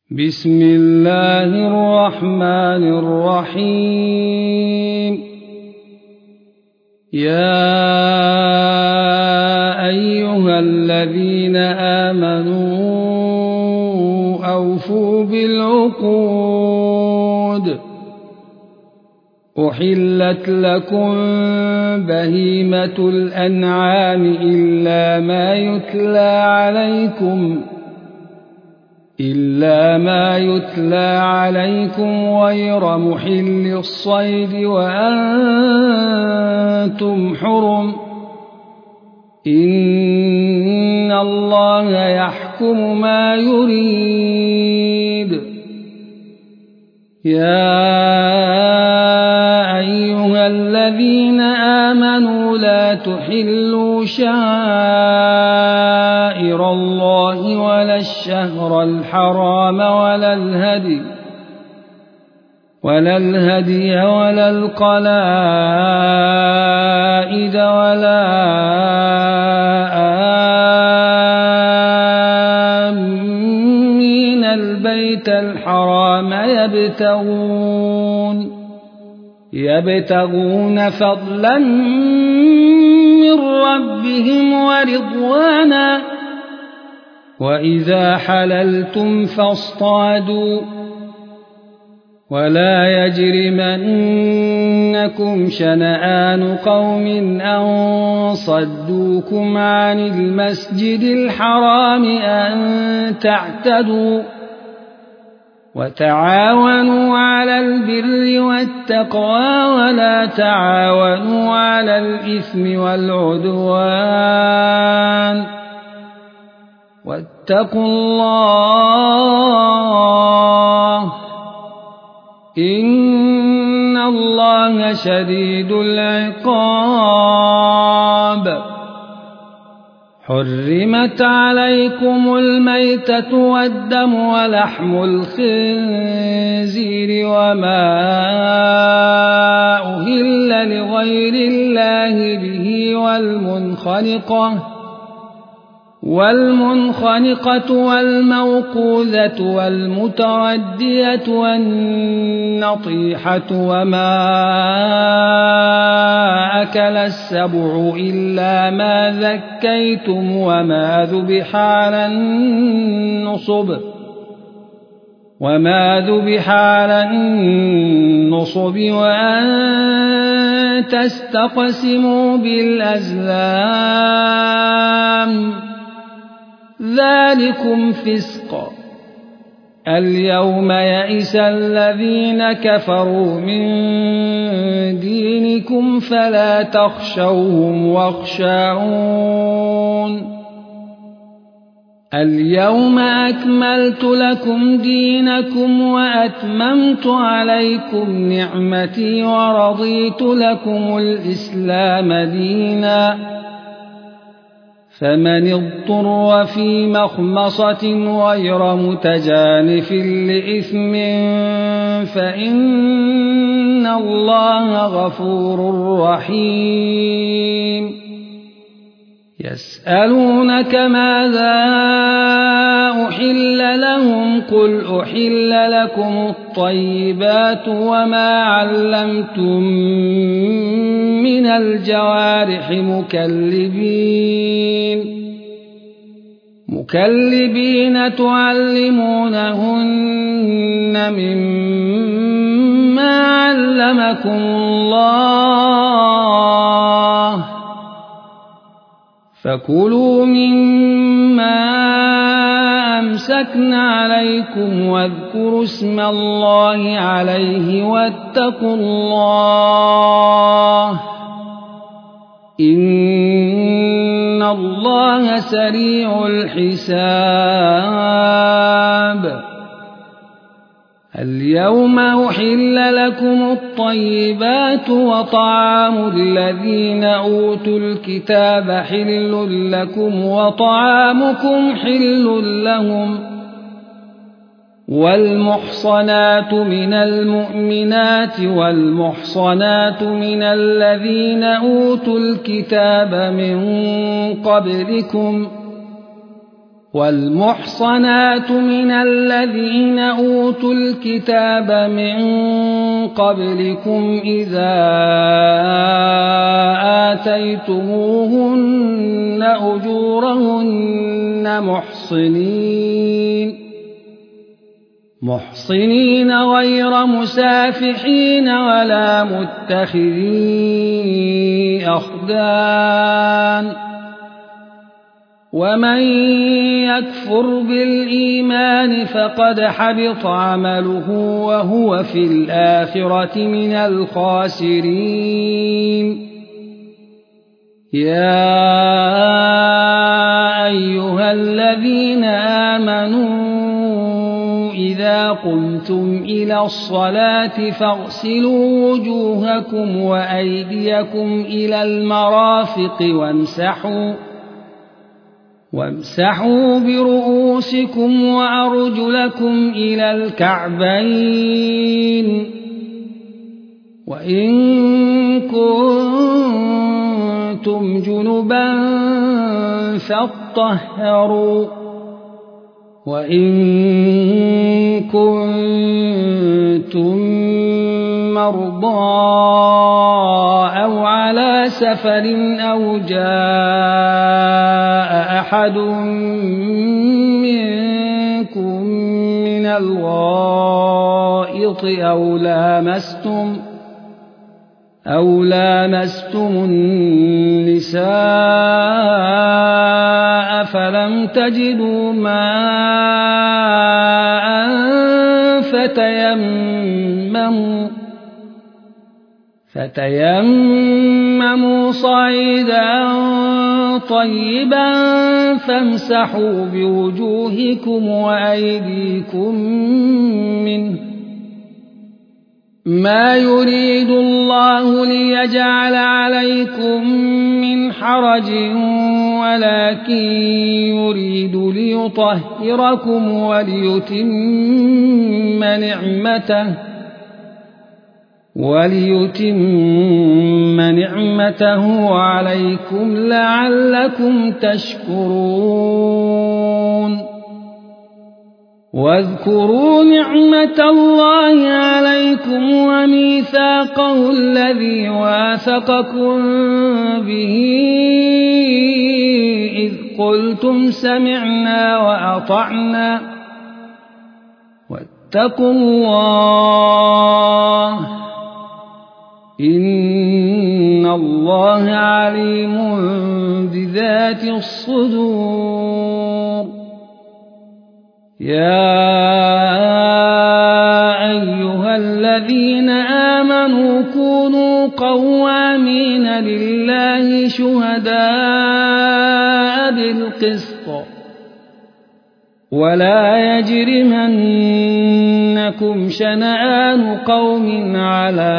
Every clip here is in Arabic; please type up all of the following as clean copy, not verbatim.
بسم الله الرحمن الرحيم يا أيها الذين آمنوا أوفوا بالعقود أحلت لكم بهيمة الأنعام إلا ما يتلى عليكم غير محل الصيد وأنتم حرم إن الله يحكم ما يريد يا أيها الذين آمنوا لا تحلوا شعائر الله ولا الشهر الحرام ولا الهدي ولا القلائد ولا آمين البيت الحرام يبتغون فضلا من ربهم ورضوانا وإذا حللتم فاصطادوا ولا يجرمنكم شنآن قوم أن صدوكم عن المسجد الحرام أن تعتدوا وتعاونوا على البر والتقوى ولا تعاونوا على الإثم والعدوان واتقوا الله إن الله شديد العقاب حرمت عليكم الميتة والدم ولحم الخنزير وما أهل لغير الله به والمنخنقة والموقوذة والمتردية والنطيحة وما أكل السبع إلا ما ذكيتم وما ذبح على النصب وأن تستقسموا بالأزلام ذلكم فسق اليوم يئس الذين كفروا من دينكم فلا تخشوهم واخشون اليوم أكملت لكم دينكم وأتممت عليكم نعمتي ورضيت لكم الإسلام دينا فمن اضطر في مخمصة غير متجانف لإثم فإن الله غفور رحيم يسألونك ماذا أحل لهم قل أحل لكم الطيبات وما علمتم من الجوارح مكلبين تعلمونهن مما علمكم الله فكلوا مما أمسكن عليكم واذكروا اسم الله عليه واتقوا الله إن الله سريع الحساب اليوم أحل لكم الطيبات وطعام الذين أوتوا الكتاب حل لكم وطعامكم حل لهم والمحصنات من المؤمنات والمحصنات من الذين أوتوا الكتاب من قبلكم والمحصنات من الذين أوتوا الكتاب من قبلكم إذا آتيتموهن أجورهن محصنين غير مسافحين ولا متخذي أخدان ومن يكفر بالإيمان فقد حبط عمله وهو في الآخرة من الخاسرين يا أيها الذين آمنوا إذا قمتم إلى الصلاة فاغسلوا وجوهكم وأيديكم إلى المرافق وامسحوا برؤوسكم وأرجلكم إلى الكعبين وإن كنتم جنبا فاطهروا وإن كنتم مرضى أو على سفر أو جاء أحد منكم من الغائط أو لامستم النساء فلم تجدوا ماء فتيمموا صعيدا طيبا فامسحوا بوجوهكم وأيديكم منه ما يريد الله ليجعل عليكم من حرج ولكن يريد ليطهركم وليتم نعمته عليكم لعلكم تشكرون واذكروا نعمة الله عليكم وميثاقه الذي واثقكم به إذ قلتم سمعنا وأطعنا واتقوا الله إن الله عليم بذات الصدور يا أيها الذين آمنوا كونوا قوامين لله شهداء بالقسط ولا يجرمنكم شنآن قوم على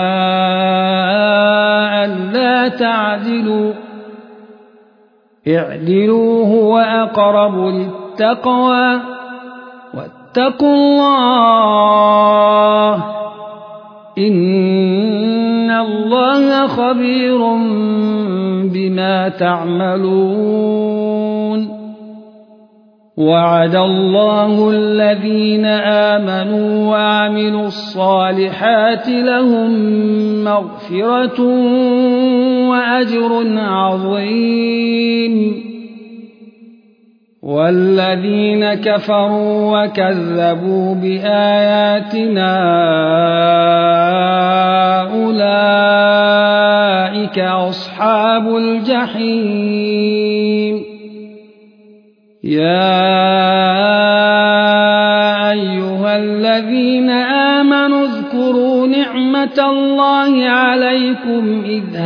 ألا تعدلوا اعدلوا هو أقرب للتقوى واتقوا الله إن الله خبير بما تعملون وعد الله الذين آمنوا وعملوا الصالحات لهم مغفرة وأجر عظيم والذين كفروا وكذبوا بآياتنا أولئك أصحاب الجحيم يا أيها الذين آمنوا اذكروا نعمة الله عليكم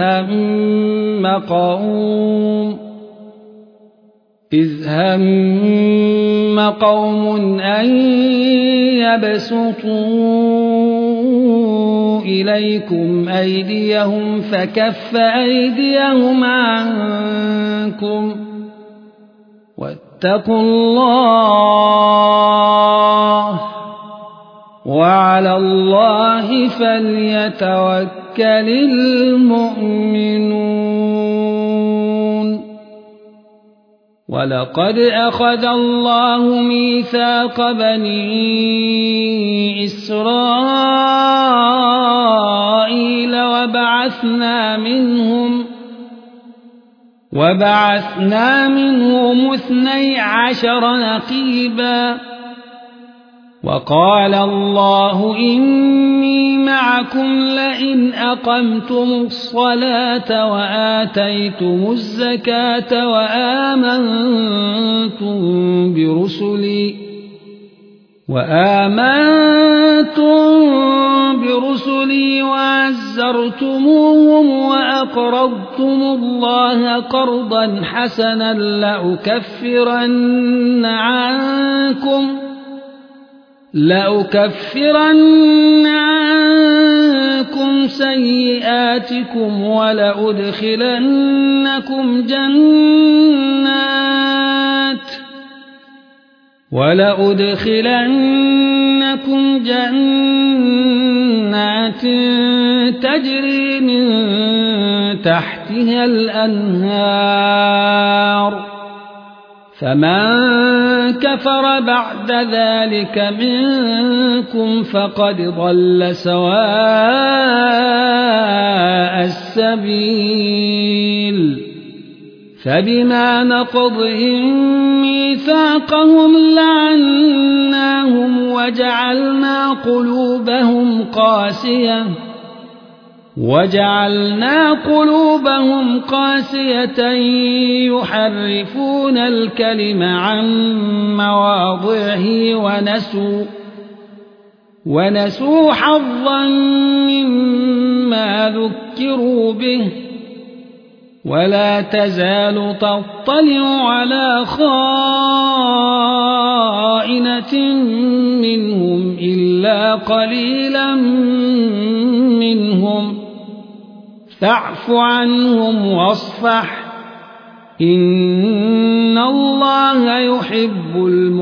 إذ هم قوم أن يبسطوا إليكم أيديهم فكف أيديهم عنكم واتقوا الله وعلى الله فليتوكل المؤمنون ولقد أخذ الله ميثاق بني إسرائيل وبعثنا منهم 12 نقيبا وقال الله إني معكم لئن أقمتم الصلاة وآتيتم الزكاة وآمنتم برسلي وعزرتموهم وأقرضتم الله قرضا حسنا لأكفرن عنكم سيئاتكم ولأدخلنكم جنات تجري من تحتها الأنهار فمن كفر بعد ذلك منكم فقد ضل سواء السبيل فبما نقضهم ميثاقهم لعناهم وجعلنا قلوبهم قاسية يحرفون الكلم عن مواضعه ونسوا حظا مما ذكروا به ولا تزال تطلع على خائنة منهم إلا قليلا منهم فاعف عنهم واصفح إن الله يحب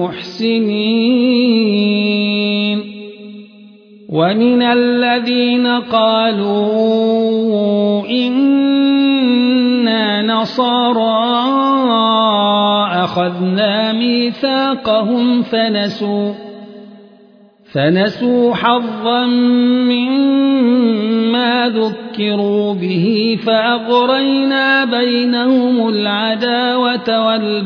المحسنين ومن الذين قالوا إنا نصارى أخذنا ميثاقهم فنسوا حظا مما ذكروا به فأغرينا بينهم العداوة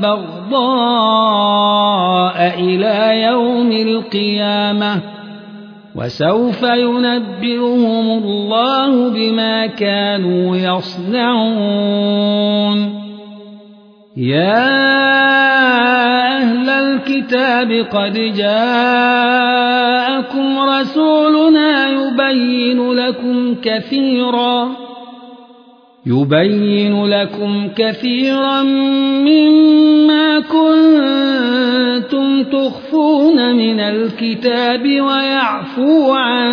والبغضاء إلى يوم القيامة وسوف ينبئهم الله بما كانوا يصنعون يا أهل الكتاب قد جاءكم رسولنا يبين لكم كثيرا مما كنتم تخفون من الكتاب ويعفو عن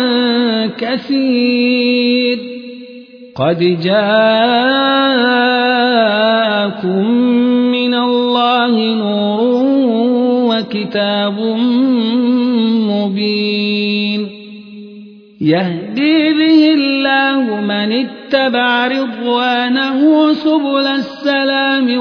كثير قد جاءكم من الله نور وكتاب مبين يهدي به الله من اتبع رضوانه سبل السلام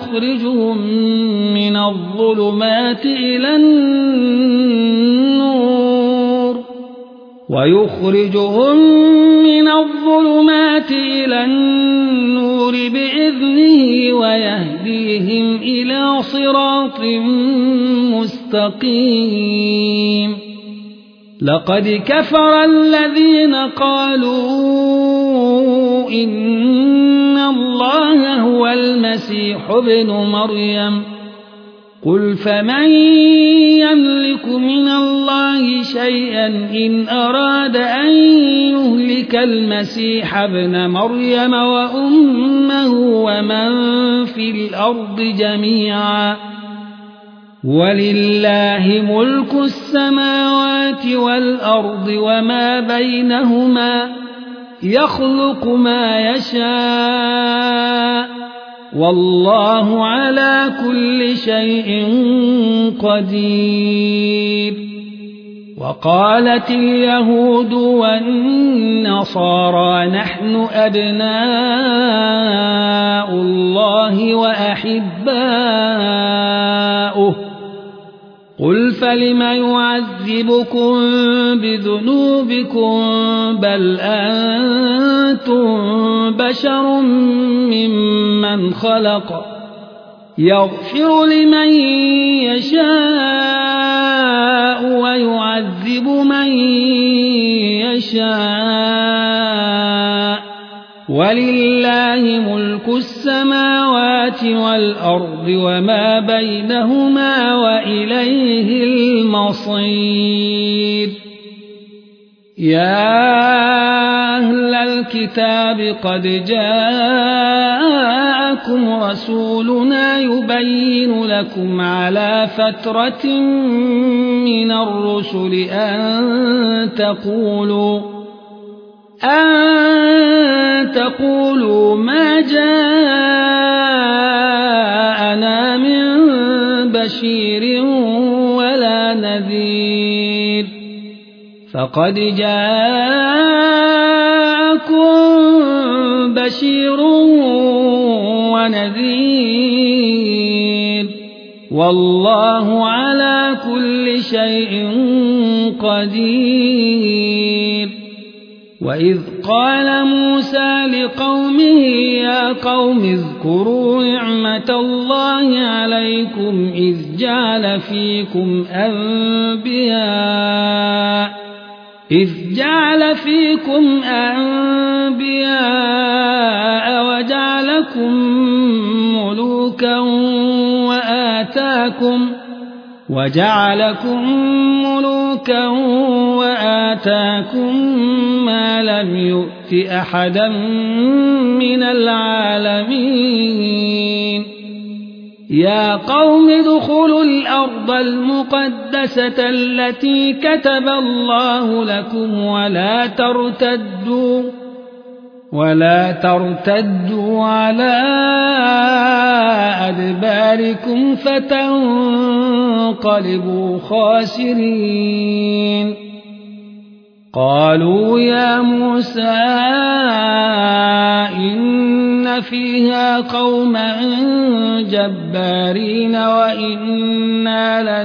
ويخرجهم من الظلمات إلى النور بإذنه ويهديهم إلى صراط مستقيم لقد كفر الذين قالوا إن الله هو المسيح ابن مريم قل فمن يملك من الله شيئا إن أراد أن يهلك المسيح ابن مريم وأمه ومن في الأرض جميعا ولله ملك السماوات والأرض وما بينهما يخلق ما يشاء والله على كل شيء قدير وقالت اليهود والنصارى نحن أبناء الله وأحباؤه قل فلم يعذبكم بذنوبكم بل أنتم بشر ممن خلق يغفر لمن يشاء ويعذب من يشاء ولله ملك السماوات والأرض وما بينهما وإليه المصير يا أهل الكتاب قد جاءكم رسولنا يبين لكم على فترة من الرسل أن تقولوا ما جاءنا من بشير ولا نذير فقد جاءكم بشير ونذير والله على كل شيء قدير وإذ قال موسى لقومه يا قوم اذكروا نعمة الله عليكم إذ جعل فيكم أنبياء وجعلكم ملوكا وآتاكم ما لم يؤت أحدا من العالمين يا قوم ادخلوا الأرض المقدسة التي كتب الله لكم ولا ترتدوا على أدباركم فتنقلبوا خاسرين قالوا يا موسى إن فيها قوما جبارين وإنا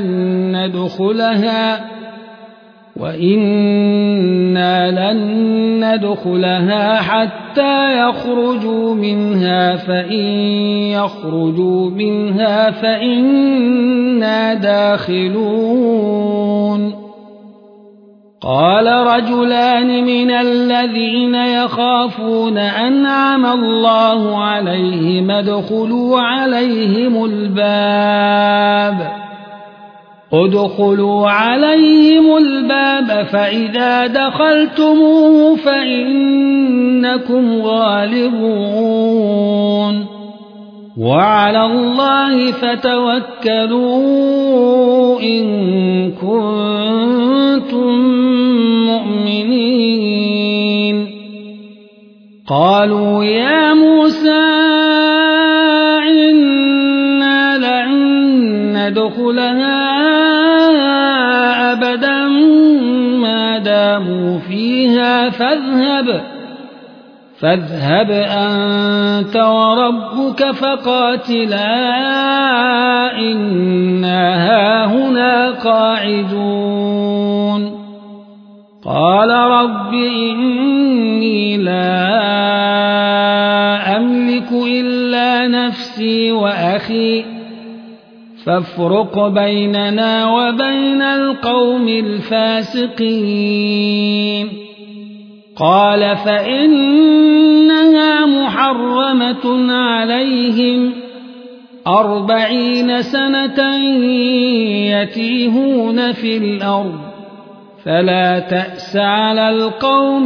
لن ندخلها حتى يخرجوا منها فإن يخرجوا منها فإنا داخلون قال رجلان من الذين يخافون أنعم الله عليهم ادخلوا عليهم الباب فإذا دخلتموه فإنكم غالبون وعلى الله فتوكلوا إن كنتم مؤمنين قالوا يا موسى إنا لن ندخلها أبدا ما داموا فيها فاذهب أنت وربك فقاتلا إنا هاهنا قاعدون قال رب إني لا أملك إلا نفسي وأخي فافرق بيننا وبين القوم الفاسقين قال فإنها محرمة عليهم 40 سنة يتيهون في الأرض فلا تأس على القوم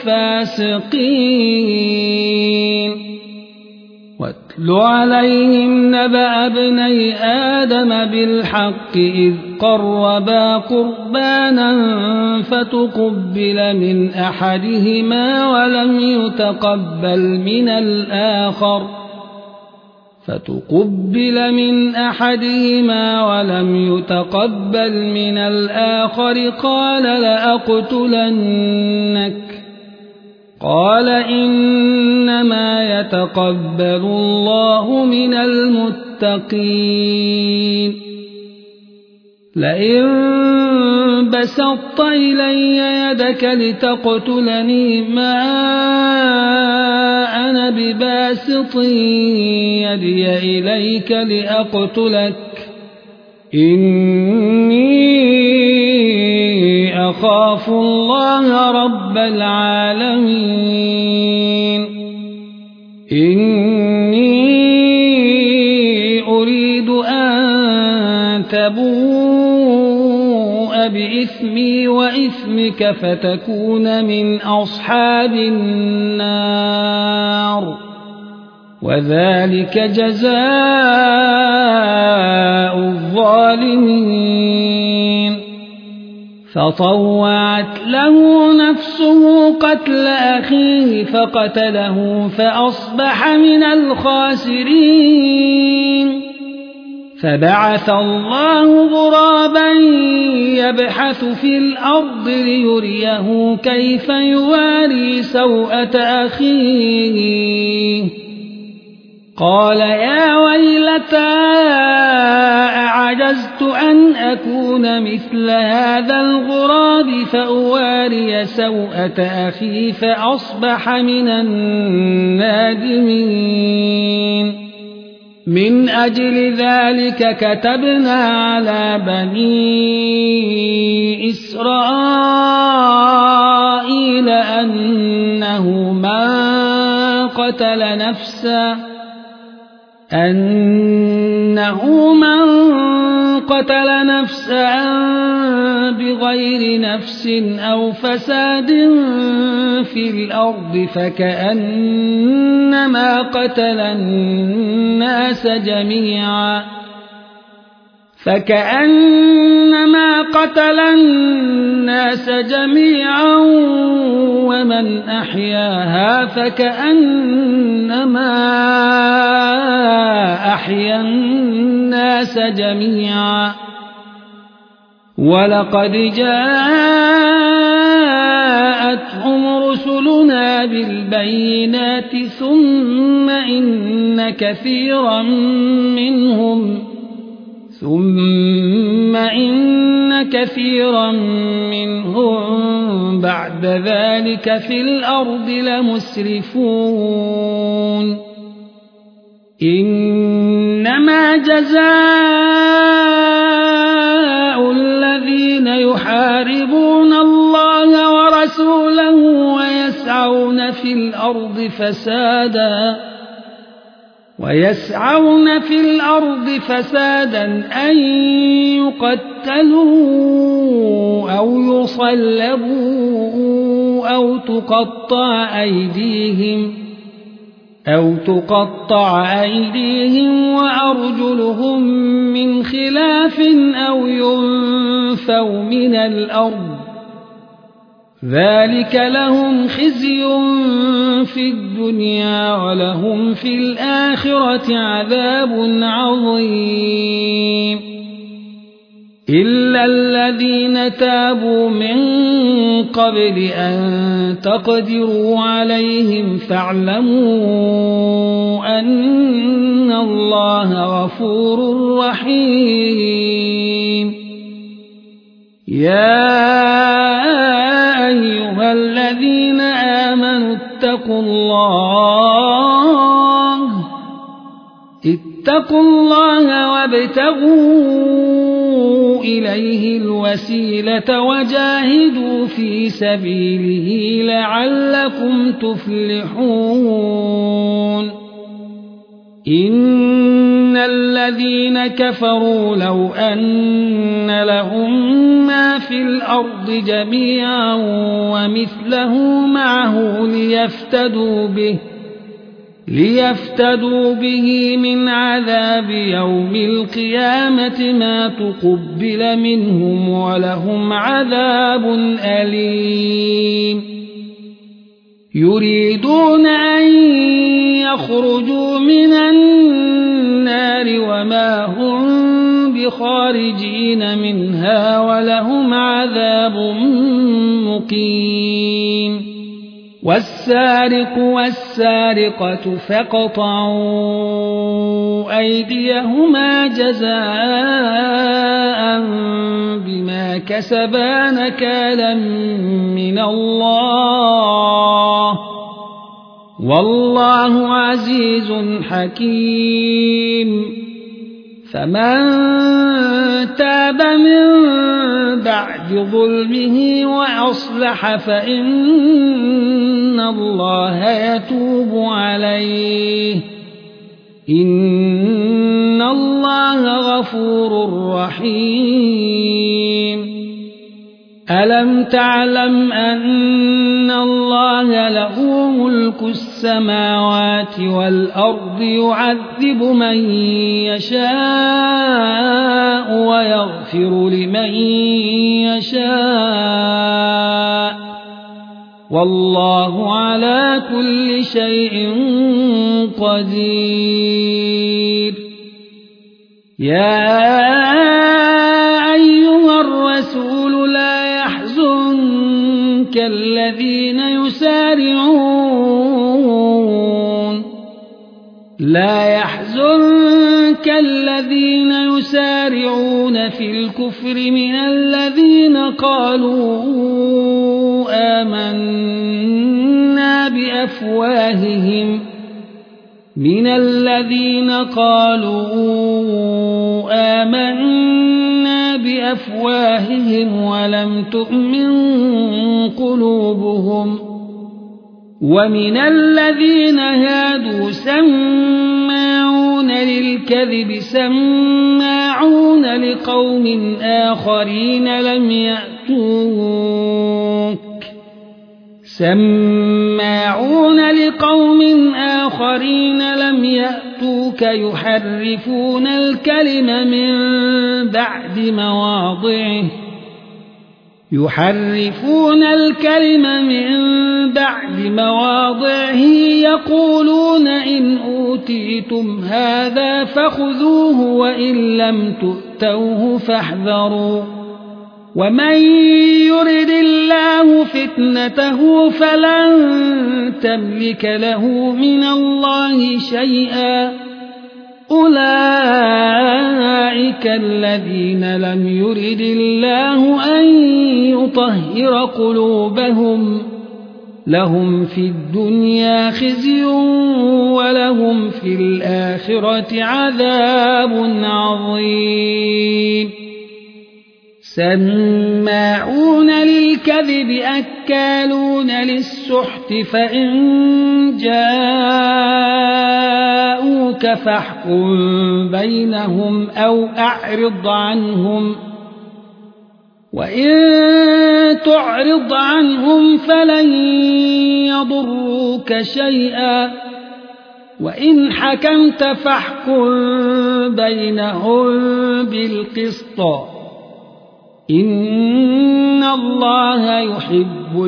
الفاسقين واتل عليهم نبأ ابني آدم بالحق إذ قربا قربانا فتقبل من أحدهما ولم يتقبل من الآخر فتقبل من أحدهما ولم يتقبل من الآخر قال لأقتلنك قال إنما يتقبل الله من المتقين لئن بسطت إلي يدك لتقتلني ما أنا بباسط يدي إليك لأقتلك إني أخاف الله رب العالمين إني أريد أن تبوء بإثمي وإثمك فتكون من أصحاب النار وذلك جزاء الظالمين فطوعت له نفسه قتل أخيه فقتله فأصبح من الخاسرين فبعث الله غرابا يبحث في الأرض ليريه كيف يواري سوءة أخيه قال يا ويلتى أعجزت أن أكون مثل هذا الغراب فأواري سوءة أخي فأصبح من النادمين من أجل ذلك كتبنا على بني إسرائيل أنه من قتل نفسا بغير نفس أو فساد في الأرض فكأنما قتل الناس جميعا ومن أحياها فكأنما أحيا الناس جميعا ولقد جاءتهم رسلنا بالبينات ثم إن كثيرا منهم بعد ذلك في الأرض لمسرفون إنما جزاء الذين يحاربون الله ورسوله ويسعون في الأرض فسادا أن يقتلوا أو يصلبوا أو تقطع أيديهم وأرجلهم من خلاف أو ينفوا من الأرض ذلك لهم خزي في الدنيا ولهم في الآخرة عذاب عظيم إلا الذين تابوا من قبل أن تقدروا عليهم فاعلموا أن الله غفور رحيم يا أيها الذين آمنوا اتقوا الله وابتغوا إليه الوسيلة وجاهدوا في سبيله لعلكم تفلحون إن الذين كفروا لو أن لهم ما في الأرض جميعا ومثله معه ليفتدوا به من عذاب يوم القيامة ما تقبل منهم ولهم عذاب أليم يريدون أن يخرجوا من النار وما هم بخارجين منها ولهم عذاب مقيم والسارق والسارقة فاقطعوا أيديهما جزاء بما كسبا نكالا من الله والله عزيز حكيم فمن تاب من بعد ظلمه وأصلح فإن الله يتوب عليه إن الله غفور رحيم ألم تعلم أن الله له ملك السماوات والأرض يعذب من يشاء ويغفر لمن يشاء والله على كل شيء قدير يا أيها الرسول لا يحزنك الذين يسارعون في الكفر من الذين قالوا آمنا بأفواههم ولم تؤمن قلوبهم ومن الذين هادوا سماعون للكذب سماعون لقوم آخرين لم يأتوك يحرفون الكلم من بعد مواضعه يقولون إن أوتيتم هذا فخذوه وإن لم تؤتوه فاحذروا ومن يرد الله فتنته فلن تملك له من الله شيئا أولئك الذين لم يرد الله أن يطهر قلوبهم لهم في الدنيا خزي ولهم في الآخرة عذاب عظيم سماعون للكذب أكالون للسحت فإن جاءوك فاحكم بينهم أو أعرض عنهم وإن تعرض عنهم فلن يضروك شيئا وإن حكمت فاحكم بينهم بالقسط إن الله يحب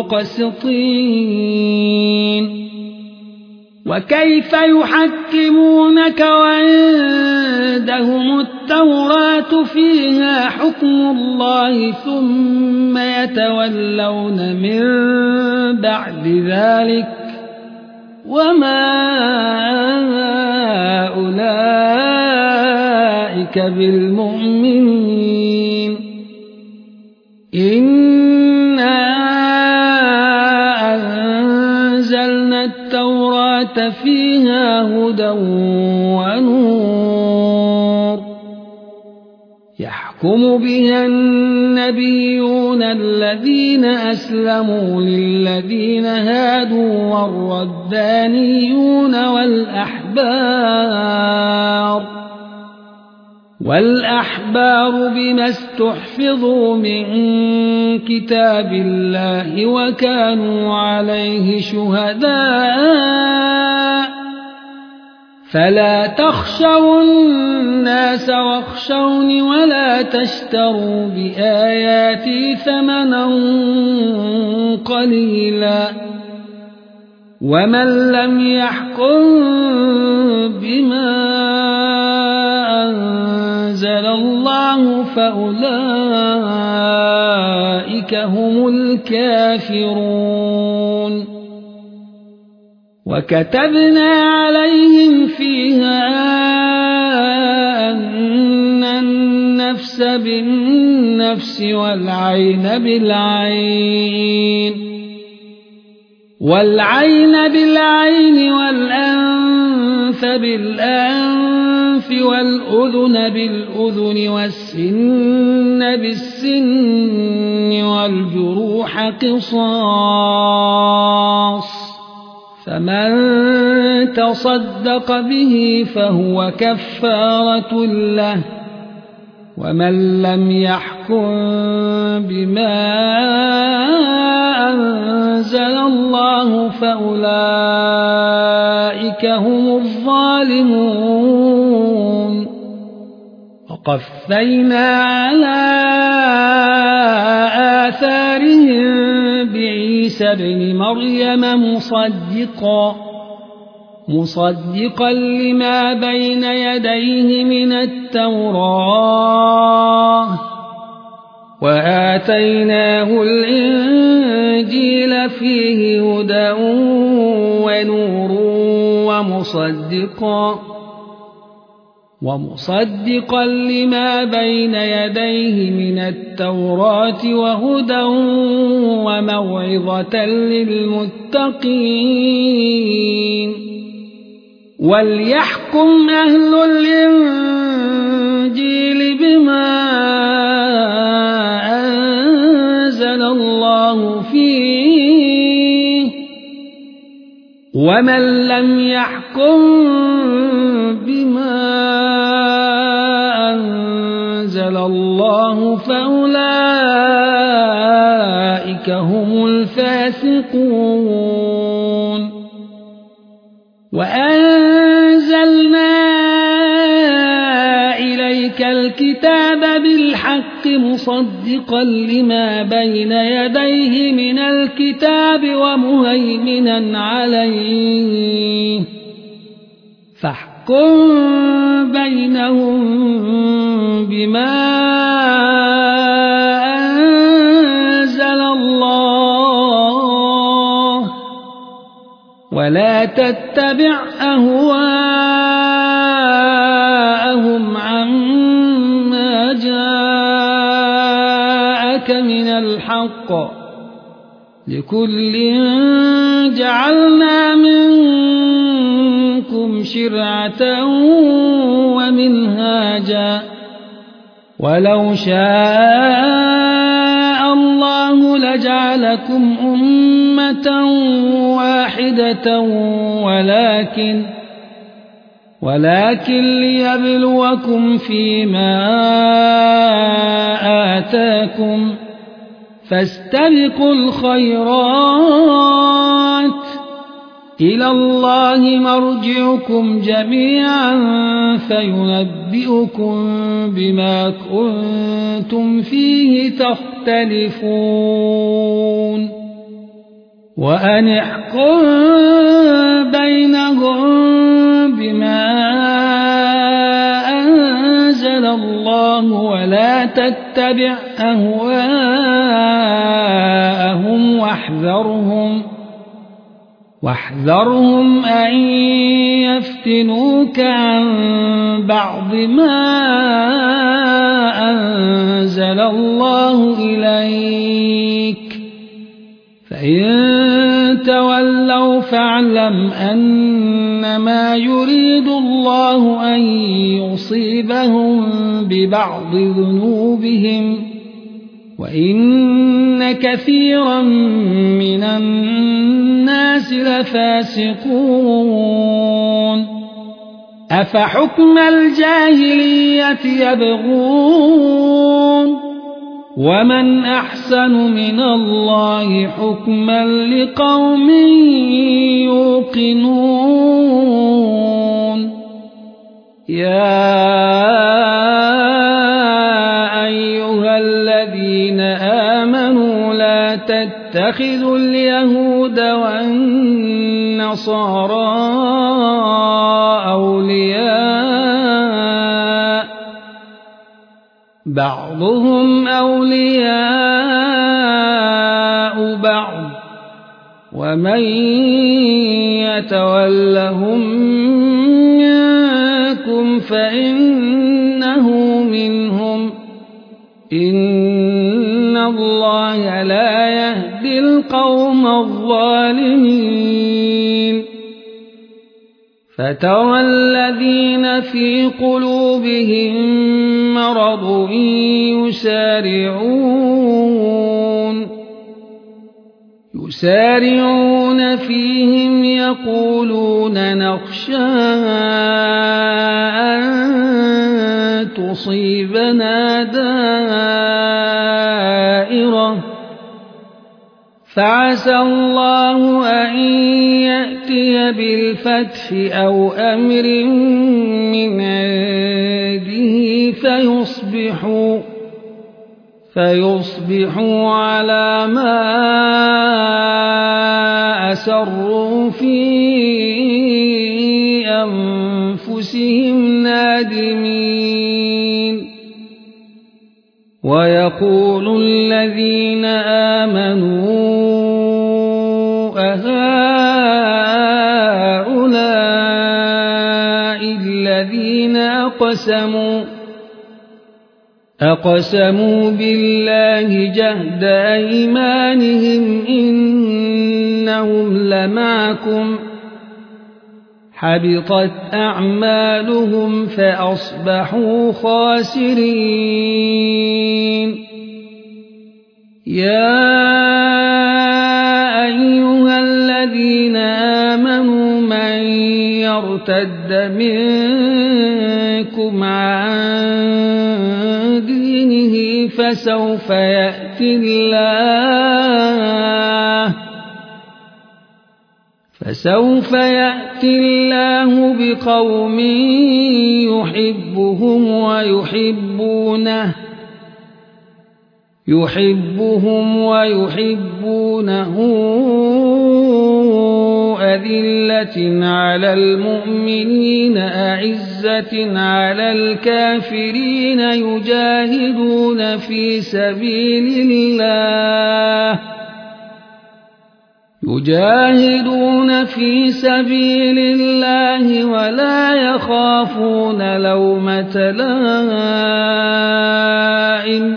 المقسطين وكيف يحكمونك وعندهم التوراة فيها حكم الله ثم يتولون من بعد ذلك وما أولئك بالمؤمنين إنا أنزلنا التوراة فيها هدى ونور يحكم بها النبيون الذين أسلموا للذين هادوا والربانيون والأحبار بما استحفظوا من كتاب الله وكانوا عليه شهداء فلا تخشوا الناس واخشوني ولا تشتروا بآياتي ثمنا قليلا ومن لم يحكم بما أنزل الله فأولئك هم الكافرون وكتبنا عليهم فيها أن النفس بالنفس والعين بالعين والأنف بالأنف والأذن بالأذن والسن بالسن والجروح قصاص فمن تصدق به فهو كفارة له ومن لم يحكم بما أنزل الله فأولئك هم الظالمون وقفينا على آثارهم بعيسى ابن مريم مصدقا لما بين يديه من التوراة وآتيناه الإنجيل فيه هدى ونور ومصدقا لما بين يديه من التوراة وهدى وموعظة للمتقين وليحكم أهل الإنجيل بما أنزل الله فيه ومن لم يحكم بما أنزل الله فأولئك هم الفاسقون وأنزلنا إليك الكتاب بالحق مصدقا لما بين يديه من الكتاب ومهيمنا عليه فاحكم بينهم بما أنزل الله ولا تتبع أهواءهم عما جاءك من الحق لكل جعلنا منكم شرعة ومنهاجا ولو شاء الله لجعلكم أمة واحدة ولكن ليبلوكم فيما آتاكم فاستبقوا الخيرات إلى الله مرجعكم جميعا فينبئكم بما كنتم فيه تختلفون وأن احكم بينهم بما أنزل الله ولا تتبع أهواءهم واحذرهم أن يفتنوك عن بعض ما أنزل الله إليك فإن تولوا فاعلم أنما يريد الله أن يصيبهم ببعض ذنوبهم وإن كثيرا من الناس لفاسقون أفحكم الجاهلية يبغون ومن أحسن من الله حكما لقوم يوقنون يا أيها الذين آمنوا لا تتخذوا اليهود والنصارى أولياء بعضهم أولياء بعض ومن يتولهم منكم فإنه منهم إن الله لا يهدي القوم الظالمين فترى الذين في قلوبهم مرض يسارعون فيهم يقولون نخشى أن تصيبنا دائرة فعسى الله أن يأتي بالفتح أو أمر من عنده فيصبحوا على ما أسروا في أنفسهم نادمين ويقول الذين آمنوا أهؤلاء الذين أقسموا بالله جهد أيمانهم إنهم لمعكم حبطت أعمالهم فأصبحوا خاسرين يا أيها الذين آمنوا من يرتد منكم عن دينه فسوف يأتي الله بقوم يحبهم ويحبونه أذلة على المؤمنين أعزة على الكافرين يجاهدون في سبيل الله ولا يخافون لومة لائم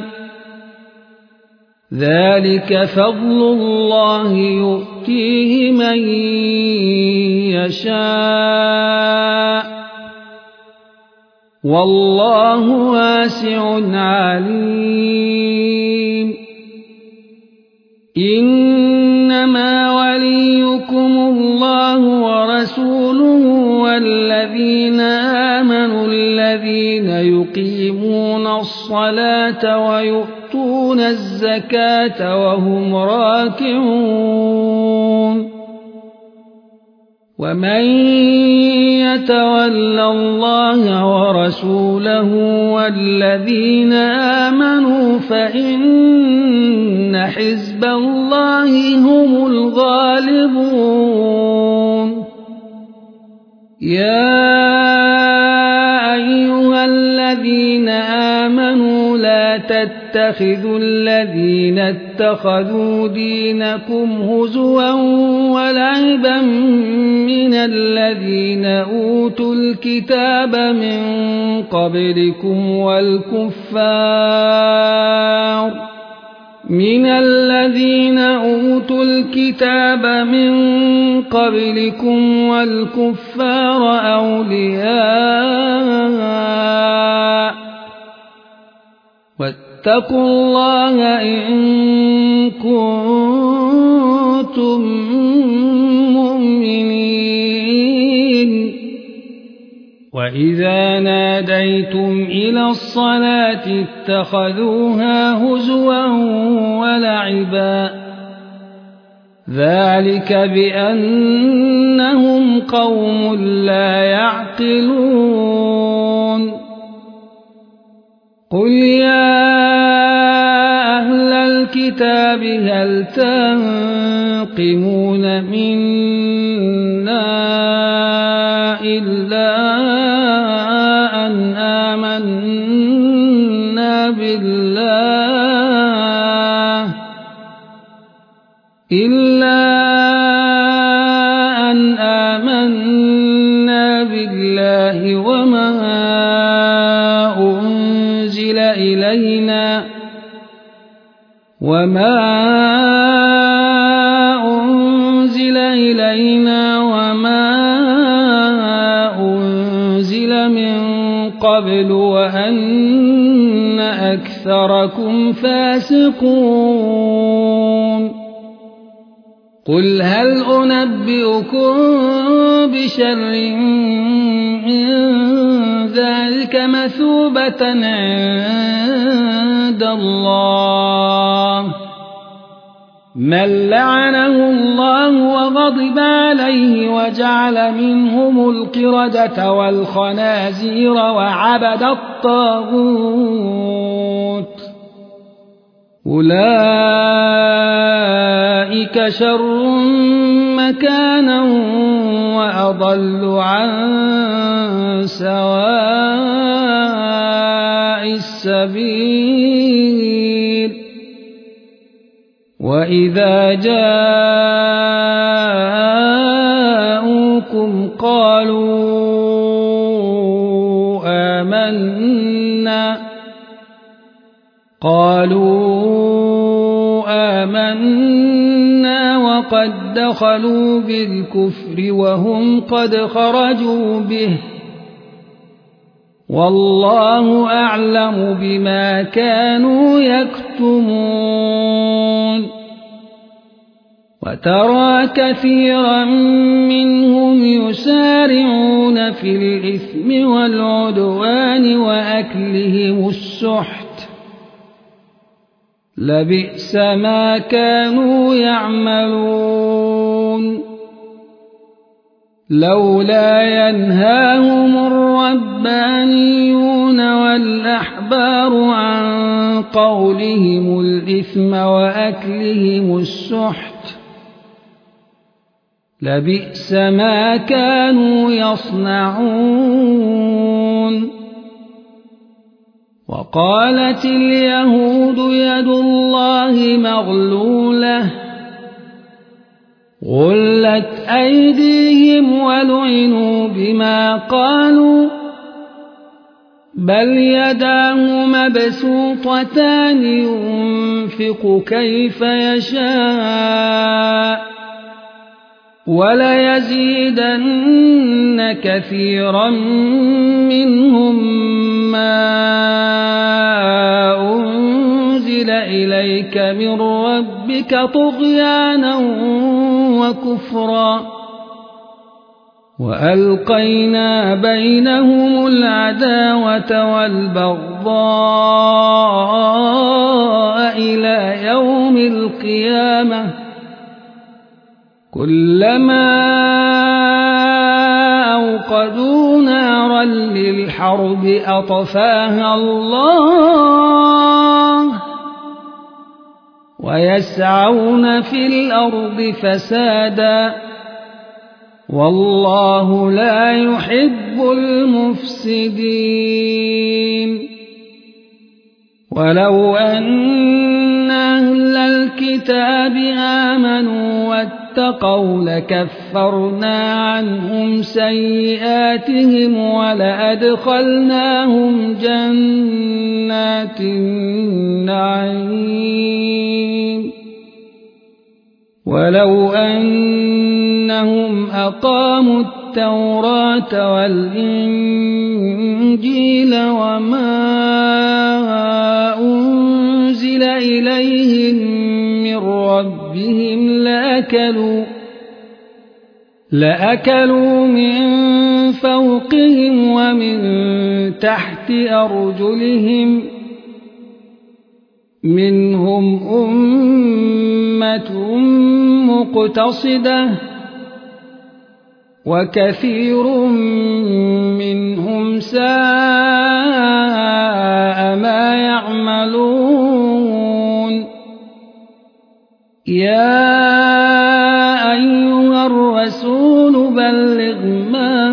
ذلك فضل الله يؤتيه من يشاء والله واسع عليم إنما وليكم الله ورسوله والذين آمنوا الذين يقيمون الصلاة ويؤتون الزكاة وهم راكعون ومن يتول الله ورسوله والذين آمنوا فإن حزب الله هم الغالبون يا أيها الذين آمنوا لا تتخذوا الذين اتخذوا دينكم هزوا ولعبا من الذين أوتوا الكتاب من قبلكم والكفار أولياء واتقوا الله إن كنتم مؤمنين وإذا ناديتم إلى الصلاة اتخذوها هزوا ولعبا ذلك بأنهم قوم لا يعقلون قل يا أهل الكتاب هل تنقمون منا إلا أن آمنا بالله وما أنزل إلينا وما أنزل من قبل وأن أكثركم فاسقون قل هل أنبئكم بشر من ذلك مثوبة عند الله من لعنه الله وغضب عليه وجعل منهم القردة والخنازير وعبد الطاغوت أولئك شر مكانا وأضل عن سواء السبيل وإذا جاءوكم قالوا آمنا وقد دخلوا بالكفر وهم قد خرجوا به والله أعلم بما كانوا يكتمون وترى كثيرا منهم يسارعون في الإثم والعدوان وأكلهم السحت لبئس ما كانوا يعملون لولا ينهاهم الربانيون والأحبار عن قولهم الإثم وأكلهم السحت لبئس ما كانوا يصنعون وقالت اليهود يد الله مغلولة غلت أيديهم ولعنوا بما قالوا بل يداه مبسوطتان ينفق كيف يشاء وليزيدن كثيرا منهم ما أنزل إليك من ربك طغيانا وكفرا وألقينا بينهم العداوة والبغضاء إلى يوم القيامة كلما أوقدوا نارا للحرب أطفاها الله ويسعون في الأرض فسادا والله لا يحب المفسدين ولو أن أهل الكتاب آمنوا واتقوا لكفرنا عنهم سيئاتهم ولأدخلناهم جنات النعيم ولو أنهم أقاموا التوراة والإنجيل وما أنزل إليهم من ربهم لأكلوا من فوقهم ومن تحت أرجلهم منهم أمة مقتصدة وكثير منهم ساء ما يعملون يا أيها الرسول بلغ ما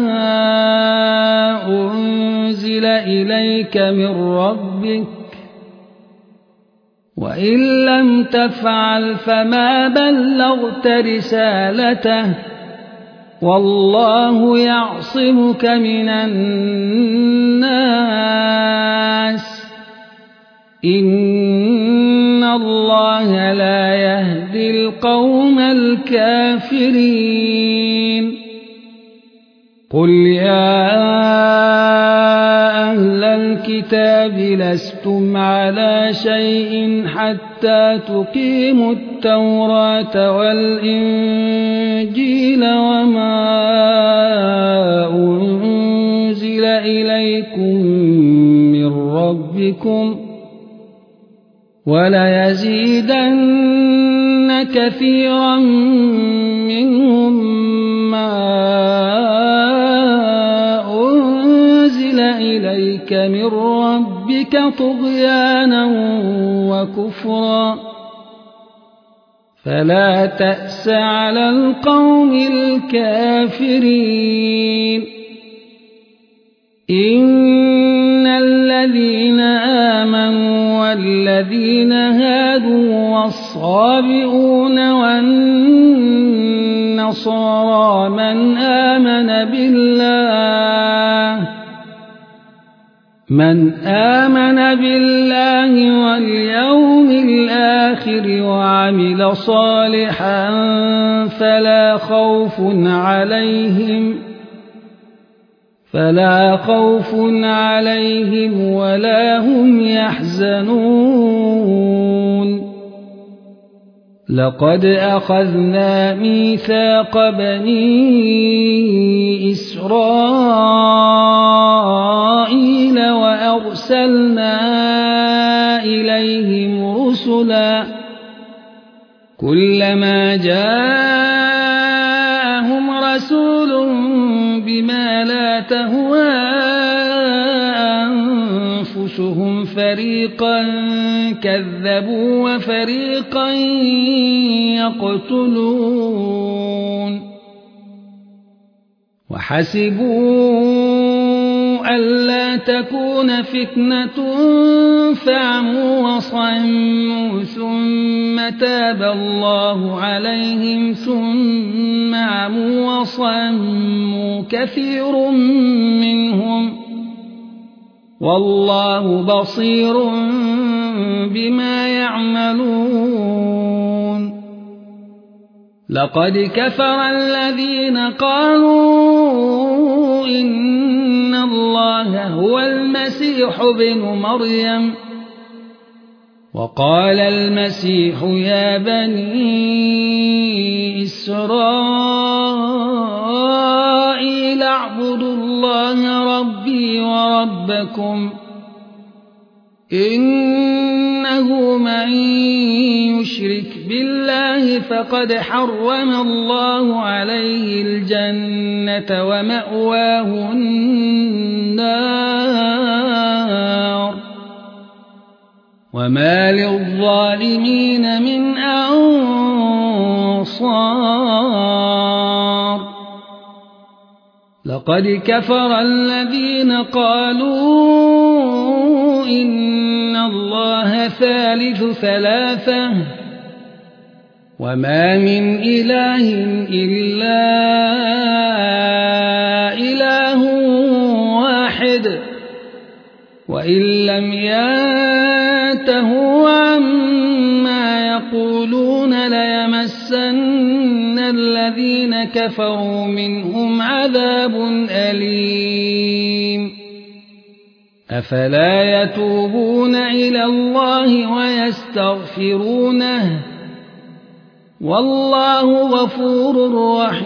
أنزل إليك من ربك وإن لم تفعل فما بلغت رسالته والله يعصمك من الناس إن الله لا يهدي القوم الكافرين قل يا أهل الكتاب لستم على شيء حتى تقيموا التوراة والإنجيل وما أنزل إليكم من ربكم وليزيدن كثيرا منهم ما أنزل إليك من ربك طغيانا وكفرا فلا تأس على القوم الكافرين إن الذين آمنوا والذين هادوا والصابئون والنصارى من آمن بالله واليوم الآخر وعمل صالحا فلا خوف عليهم ولا هم يحزنون لقد أخذنا ميثاق بني إسرائيل وأرسلنا إليهم رسلا كلما جاءهم رسول بما لا تهوى أنفسهم فريقا كذبوا وفريقا يقتلون وحسبوا ألا تكون فتنة فعموا وصموا ثم تاب الله عليهم ثم عموا وصموا كثير منهم والله بصير بما يعملون لقد كفر الذين قالوا إن الله هو المسيح ابن مريم وقال المسيح يا بني إسرائيل اعبدوا الله ربي وربكم إنه من يشرك بالله فقد حرم الله عليه الجنة ومأواه النار وما للظالمين من أنصار لقد كفر الذين قالوا إن الله ثالث ثلاثة وما من إله إلا إله واحد وإن لم ينتهوا عما يقولون ليمسن الذين كفروا منهم عذاب أليم أفلا يتوبون إلى الله ويستغفرونه والله غفور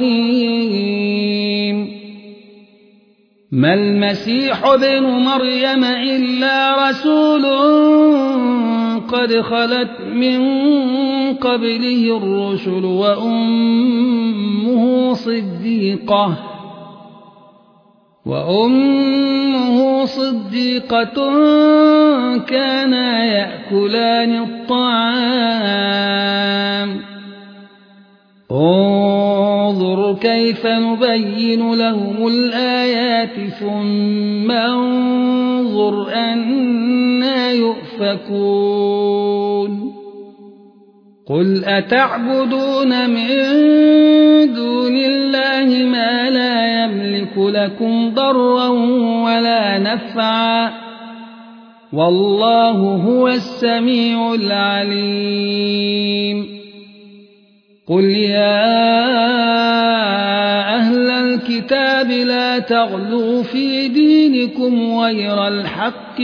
رحيم ما المسيح ابن مريم إلا رسول قد خلت من قبله الرسل وأمه صديقة كانا يأكلان الطعام انظر كيف نبين لهم الآيات ثم انظر أنى يؤفكون قل أتعبدون من دون الله ما لا يملك لكم ضرا ولا نفعا والله هو السميع العليم قل يا أهل الكتاب لا تغلوا في دينكم غير الحق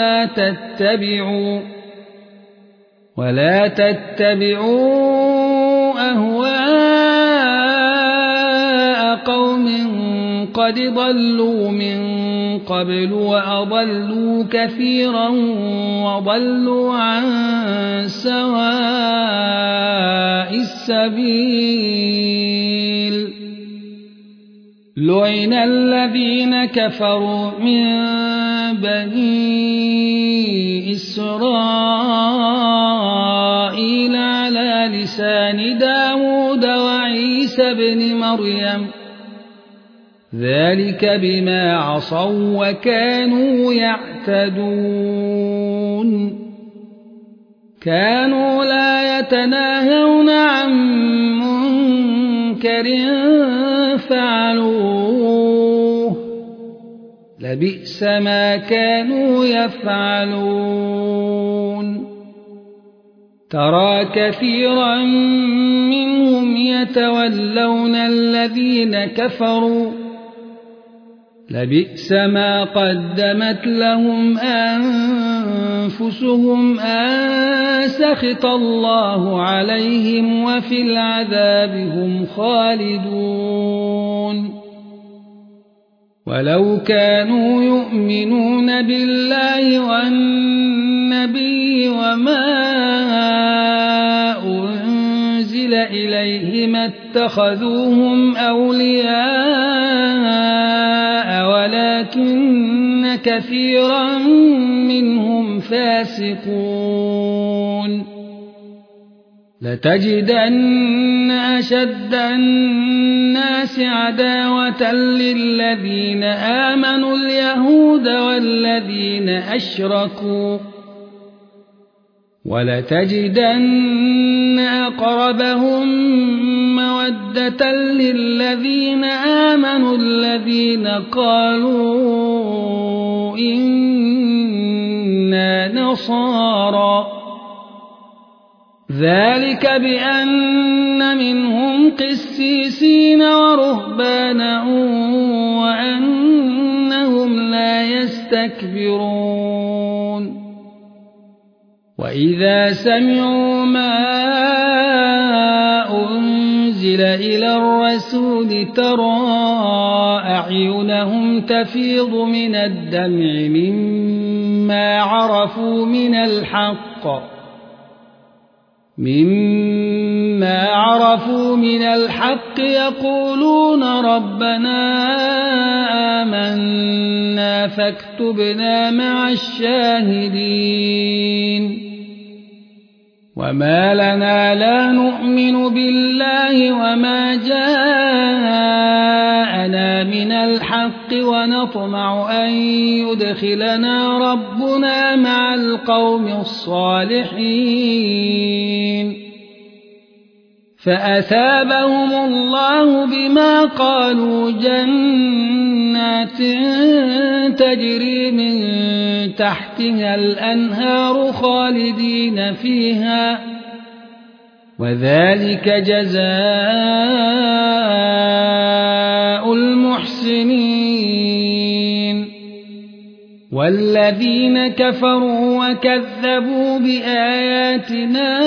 ولا تتبعوا أهواء قوم قد ضلوا من قبل وأضلوا كثيرا وضلوا عن سواء السبيل لعن الذين كفروا من بني إسرائيل على لسان داود وعيسى بن مريم ذلك بما عصوا وكانوا يعتدون كانوا لا يتناهون عن منكر فعلوه لبئس ما كانوا يفعلون ترى كثيرا منهم يتولون الذين كفروا لبئس ما قدمت لهم أنفسهم أن سخط الله عليهم وفي العذاب هم خالدون ولو كانوا يؤمنون بالله والنبي وما أنزل إليه ما اتخذوهم أولياء ولكن كثيرا منهم فاسقون لتجدن أشد الناس عداوة للذين آمنوا اليهود والذين أشركوا ولتجدن أقربهم مودة للذين آمنوا الذين قالوا إنا نصارى ذلك بأن منهم قسيسين ورهبانا وأنهم لا يستكبرون وإذا سمعوا ما أنزل إلى الرسول ترى أعينهم تفيض من الدمع مما عرفوا من الحق يقولون ربنا آمنا فاكتبنا مع الشاهدين وما لنا لا نؤمن بالله وما جاءنا من الحق ونطمع أن يدخلنا ربنا مع القوم الصالحين فأثابهم الله بما قالوا جنات تجري من تحتها الأنهار خالدين فيها وذلك جزاء المحسنين والذين كفروا وكذبوا بآياتنا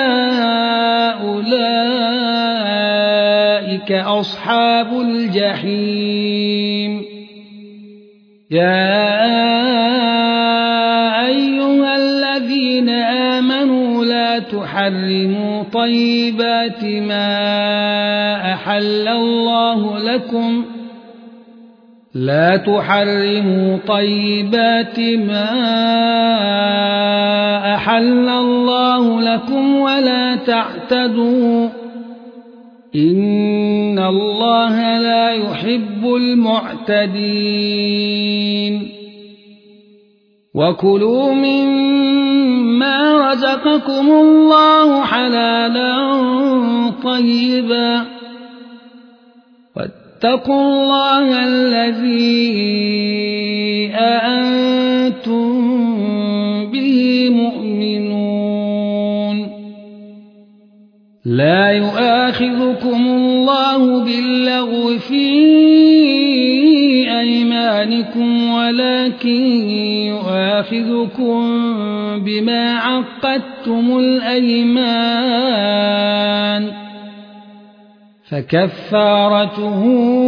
أولئك أصحاب الجحيم يا أيها الذين آمنوا لا تحرموا طيبات ما أحل الله لكم إن الله لا يحب المعتدين وكلوا مما رزقكم الله حلالا طيبا واتقوا الله الذي أنتم به مؤمنون لا يؤاخذكم الله باللغو في أيمانكم ولكن يؤاخذكم بما عقدتم الأيمان فكفارته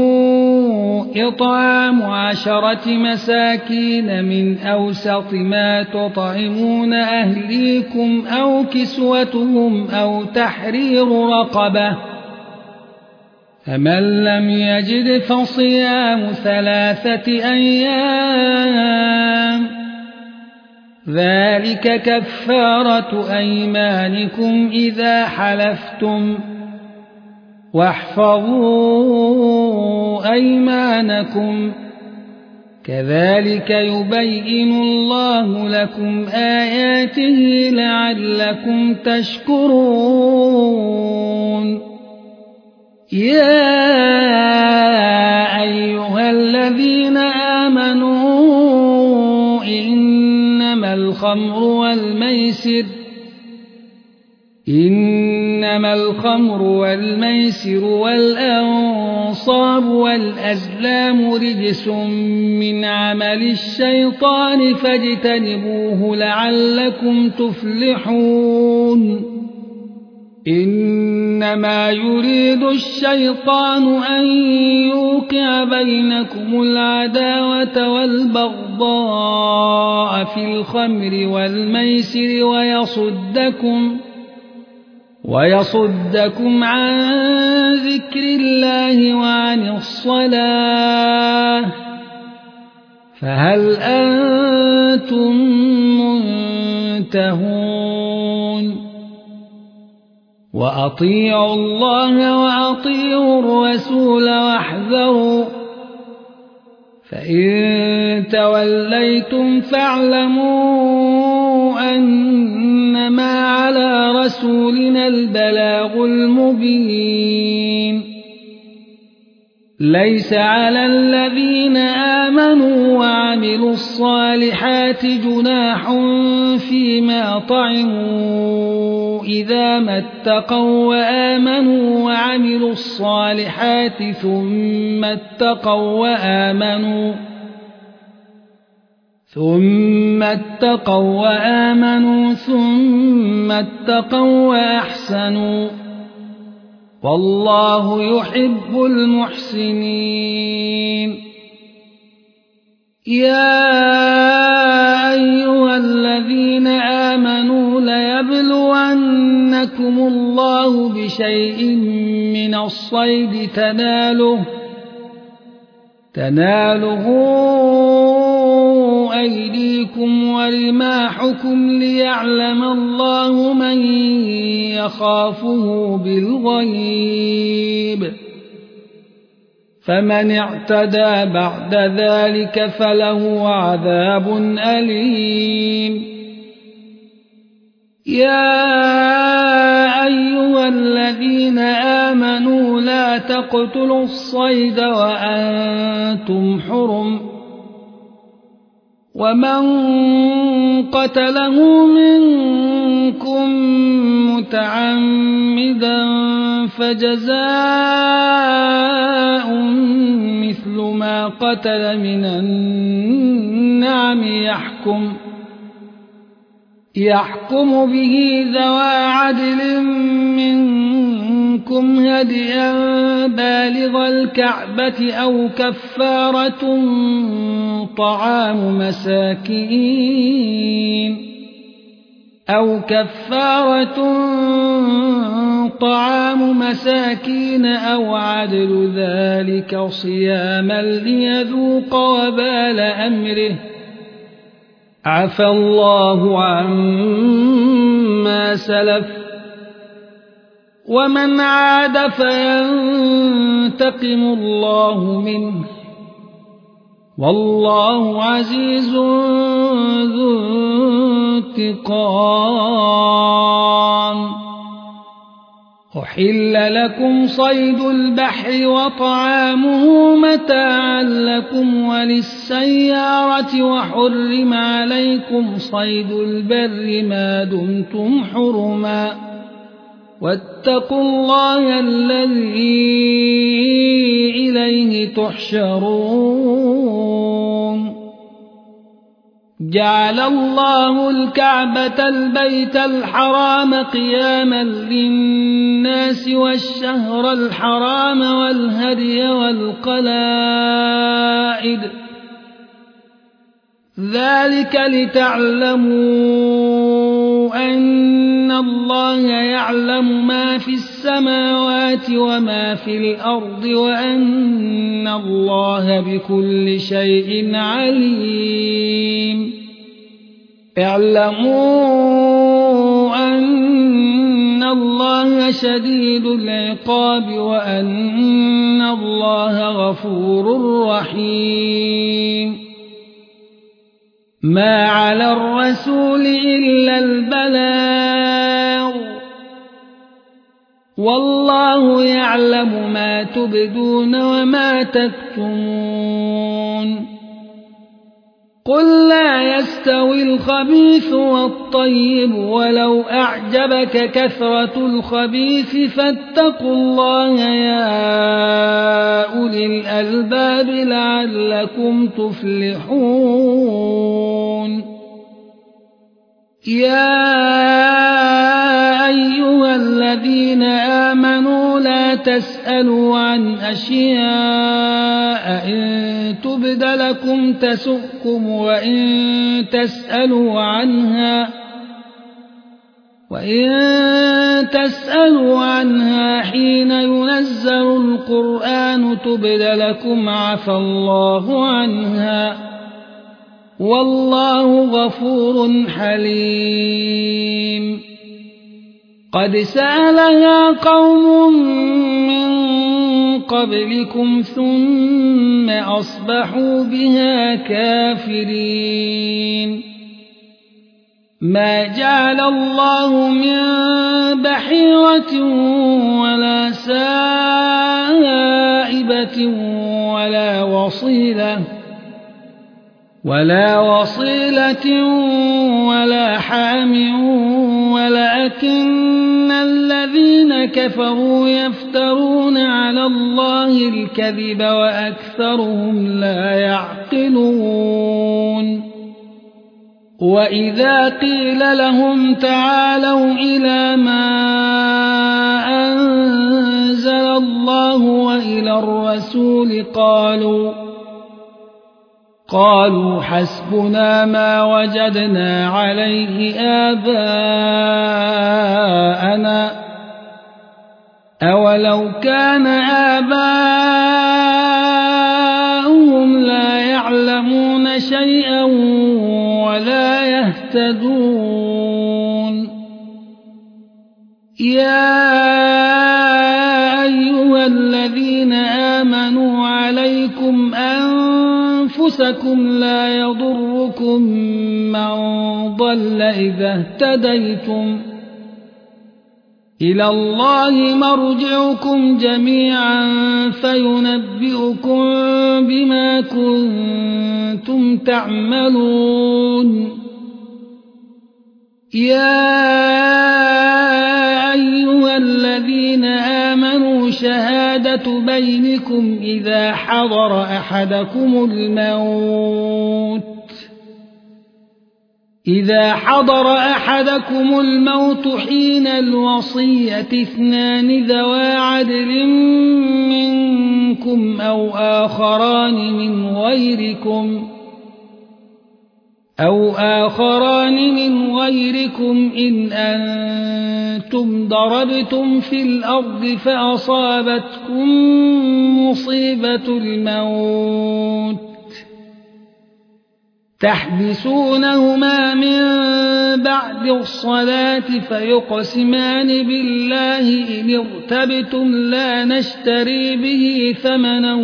إطعام 10 مساكين من أوسط ما تطعمون أهليكم أو كسوتهم أو تحرير رقبة فمن لم يجد فصيام 3 أيام ذلك كفارة أيمانكم إذا حلفتم واحفظوا أيمانكم كذلك يبين الله لكم آياته لعلكم تشكرون يا أيها الذين آمنوا إنما الخمر والميسر والأنصاب والأزلام رجس من عمل الشيطان فاجتنبوه لعلكم تفلحون إنما يريد الشيطان أن يوقع بينكم العداوة والبغضاء في الخمر والميسر ويصدكم عن ذكر الله وعن الصلاة فهل أنتم منتهون وأطيعوا الله وأطيعوا الرسول واحذروا فإن توليتم فاعلموا أنما على رسولنا البلاغ المبين ليس على الذين آمنوا وعملوا الصالحات جناح فيما طعموا إذا ما اتقوا وآمنوا وعملوا الصالحات ثم اتقوا وآمنوا ثم اتقوا وأحسنوا والله يحب المحسنين يا أيها الذين آمنوا ليبلونكم الله بشيء من الصيد تناله أيديكم ورماحكم ليعلم الله من يخافه بالغيب فمن اعتدى بعد ذلك فله عذاب أليم يا أيها الذين آمنوا لا تقتلوا الصيد وأنتم حرم ومن قتله منكم متعمدا فجزاء مثل ما قتل من النعم يحكم به ذوى عدل منكم هديا بالغ الكعبة أو كفارة طعام مساكين أو عدل ذلك صياما ليذوق وبال أمره عفى الله عما سلف ومن عاد فينتقم الله منه والله عزيز ذو انتقام. أحل لكم صيد البحر وطعامه متاعا لكم وللسيارة وحرم عليكم صيد البر ما دمتم حرما واتقوا الله الذي إليه تحشرون. جعل الله الكعبة البيت الحرام قياما للناس والشهر الحرام والهدي والقلائد ذلك لتعلموا أن الله يعلم ما في السماوات وما في الأرض وأن الله بكل شيء عليم. اعلموا أن الله شديد العقاب وأن الله غفور رحيم. ما على الرسول إلا البلاغ والله يعلم ما تبدون وما تكتمون. قل لا يستوي الخبيث والطيب ولو أعجبك كثرة الخبيث فاتقوا الله يا أولي الألباب لعلكم تفلحون. يا أيها الذين آمنوا لا تسألوا عن أشياء إن تبد لكم تسؤكم وإن تسألوا عنها حين ينزل القرآن تبد لكم عفى الله عنها والله غفور حليم. قد سألها قوم من قبلكم ثم أصبحوا بها كافرين. ما جعل الله من بحيرة ولا سائبة ولا وصيلة ولا حام ولكن الذين كفروا يفترون على الله الكذب وأكثرهم لا يعقلون. وإذا قيل لهم تعالوا إلى ما أنزل الله وإلى الرسول قالوا حسبنا ما وجدنا عليه آباءنا أولو كان آباؤهم لا يعلمون شيئا ولا يهتدون. يا أيها الذين آمنوا عليكم أنفسكم لا يضركم من ضل إذا اهتديتم إلى الله مرجعكم جميعا فينبئكم بما كنتم تعملون. يا أيها الذين آمنوا شهادة بينكم إذا حضر أحدكم الموت حين الوصية اثنان ذوى عدل منكم أو آخران من غيركم إن أنتم ضربتم في الأرض فأصابتكم مصيبة الموت تحبسونهما من بعد الصلاة فيقسمان بالله إن ارتبتم لا نشتري به ثمنا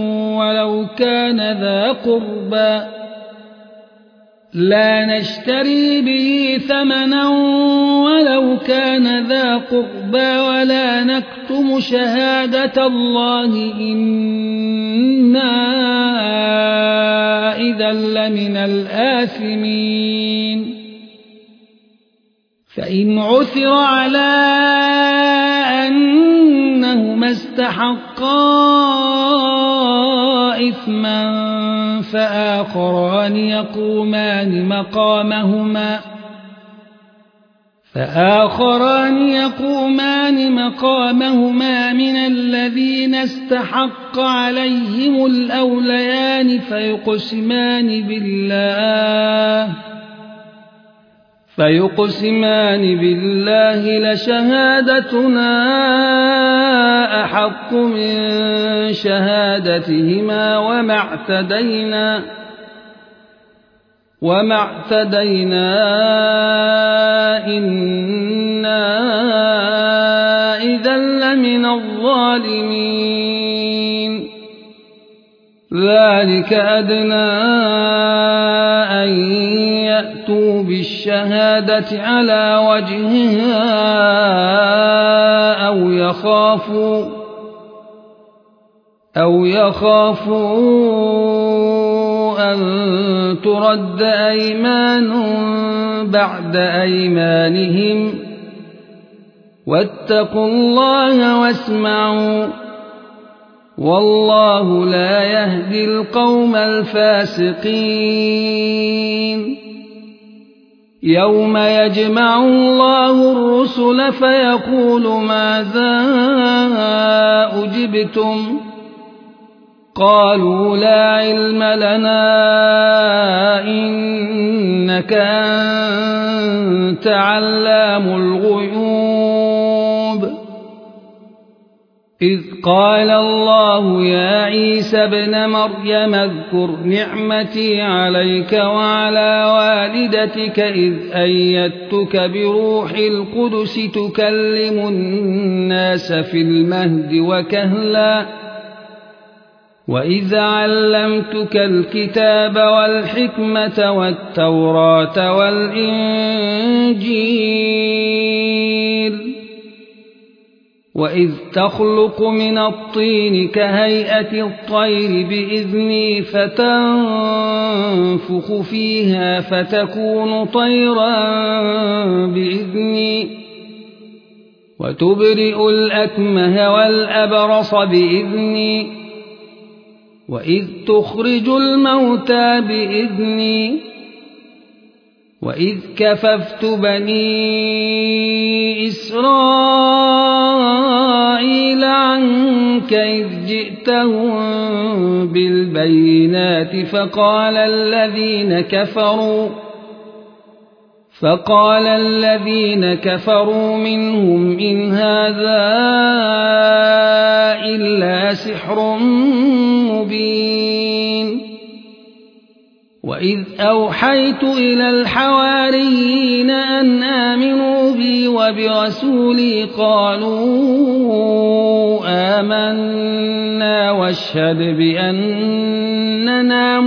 ولو كان ذا قربى ولا نكتم شهادة الله إنا إذا لمن الآثمين فإن عثر على أنهما استحقا إثما فآخران يقومان مقامهما من الذين استحق عليهم الأوليان فيقسمان بالله لشهادتنا أحق من شهادتهما وما اعتدينا إنا إذا لمن الظالمين ذلك أدنى أن يأتوا بالشهادة على وجهها أو يخافوا أن ترد أيمان بعد أيمانهم واتقوا الله واسمعوا والله لا يهدي القوم الفاسقين يوم يجمع الله الرسل فيقول ماذا أجبتم قالوا لا علم لنا إنك أنت علام الغيوب إذ قال الله يا عيسى ابن مريم اذكر نعمتي عليك وعلى والدتك إذ أيدتك بروح القدس تكلم الناس في المهد وكهلا وإذ علمتك الكتاب والحكمة والتوراة والإنجيل وإذ تخلق من الطين كهيئة الطير بإذني فتنفخ فيها فتكون طيرا بإذني وتبرئ الأكمه والأبرص بإذني وإذ تخرج الموتى بإذني وإذ كففت بني إسرائيل عنك إذ جئتهم بالبينات فقال الذين كفروا منهم إن هذا إلا سحر مبين وإذ أوحيت إلى الحواريين أن آمنوا بي وبرسولي قالوا آمنا واشهد بأننا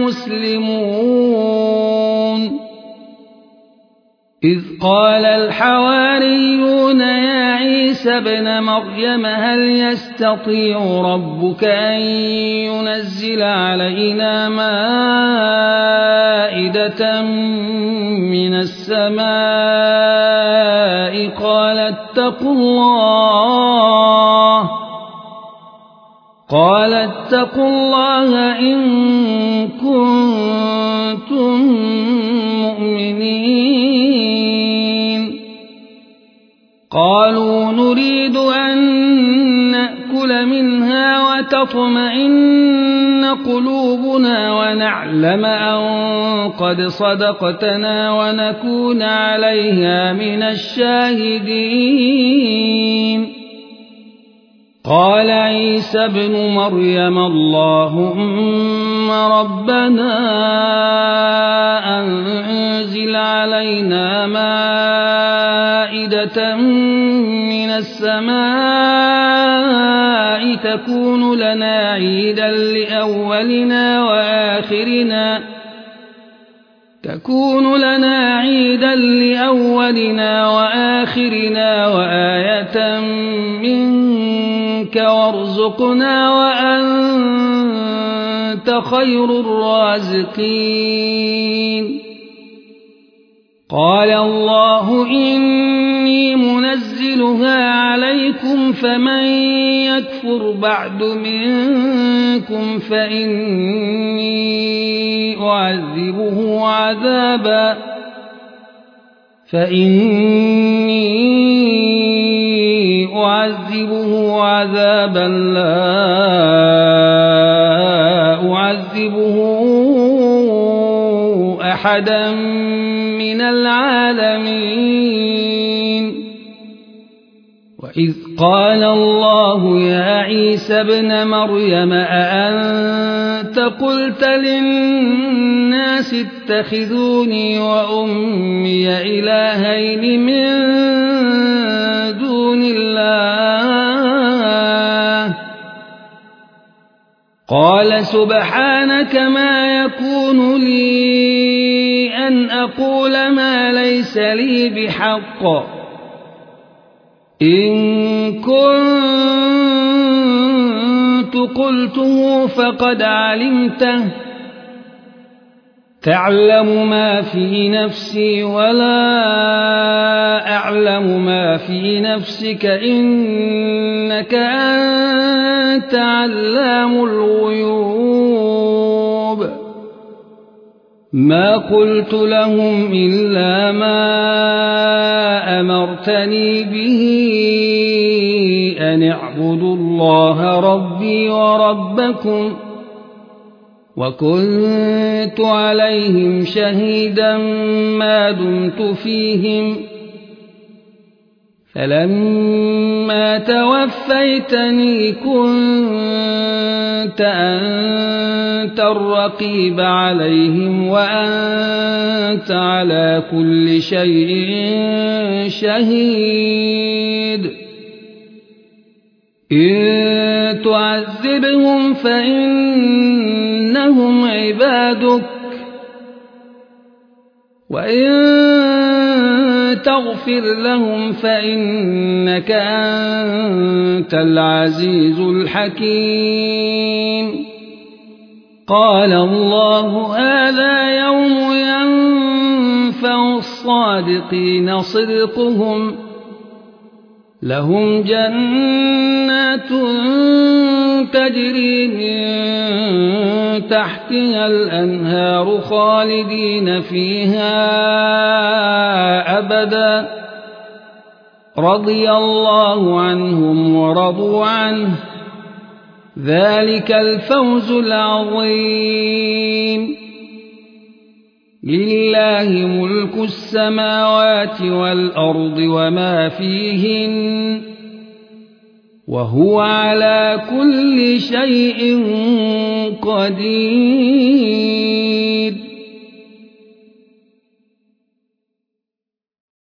مسلمون إذ قال الحواريون يا عيسى ابن مريم هل يستطيع ربك أن ينزل علينا مائدة من السماء قال اتقوا الله إن كنتم مؤمنين قالوا نريد أن نأكل منها وتطمئن قلوبنا ونعلم أن قد صدقتنا ونكون عليها من الشاهدين قال عيسى ابن مريم اللهم ربنا أنزل علينا مائدة من السماء تكون لنا عيدا لأولنا وآخرنا وآية منك وارزقنا وأنت خير الرازقين قال الله إني منزلها عليكم فمن يكفر بعد منكم فإني أعذبه عذابا لا أعذبه أحدا من العالمين وإذ قال الله يا عيسى ابن مريم أأنت قلت للناس اتخذوني وأمي إلهين من دون الله قال سبحانك ما يكون لي أن أقول ما ليس لي بحق إن كنت قلته فقد علمته تعلم ما في نفسي ولا أعلم ما في نفسك إنك أنت علام الغيوب ما قلت لهم إلا ما أمرتني به أن اعبدوا الله ربي وربكم وكنت عليهم شهيدا ما دمت فيهم فلما توفيتني كنت أنت الرقيب عليهم وأنت على كل شيء شهيد إن تعذبهم فإنهم عبادك وإن تغفر لهم فإنك أنت العزيز الحكيم قال الله هذا يوم ينفع الصادقين صدقهم لهم جنات تجري من تحتها الأنهار خالدين فيها أبدا رضي الله عنهم ورضوا عنه ذلك الفوز العظيم لله ملك السماوات والأرض وما فيهن وهو على كل شيء قدير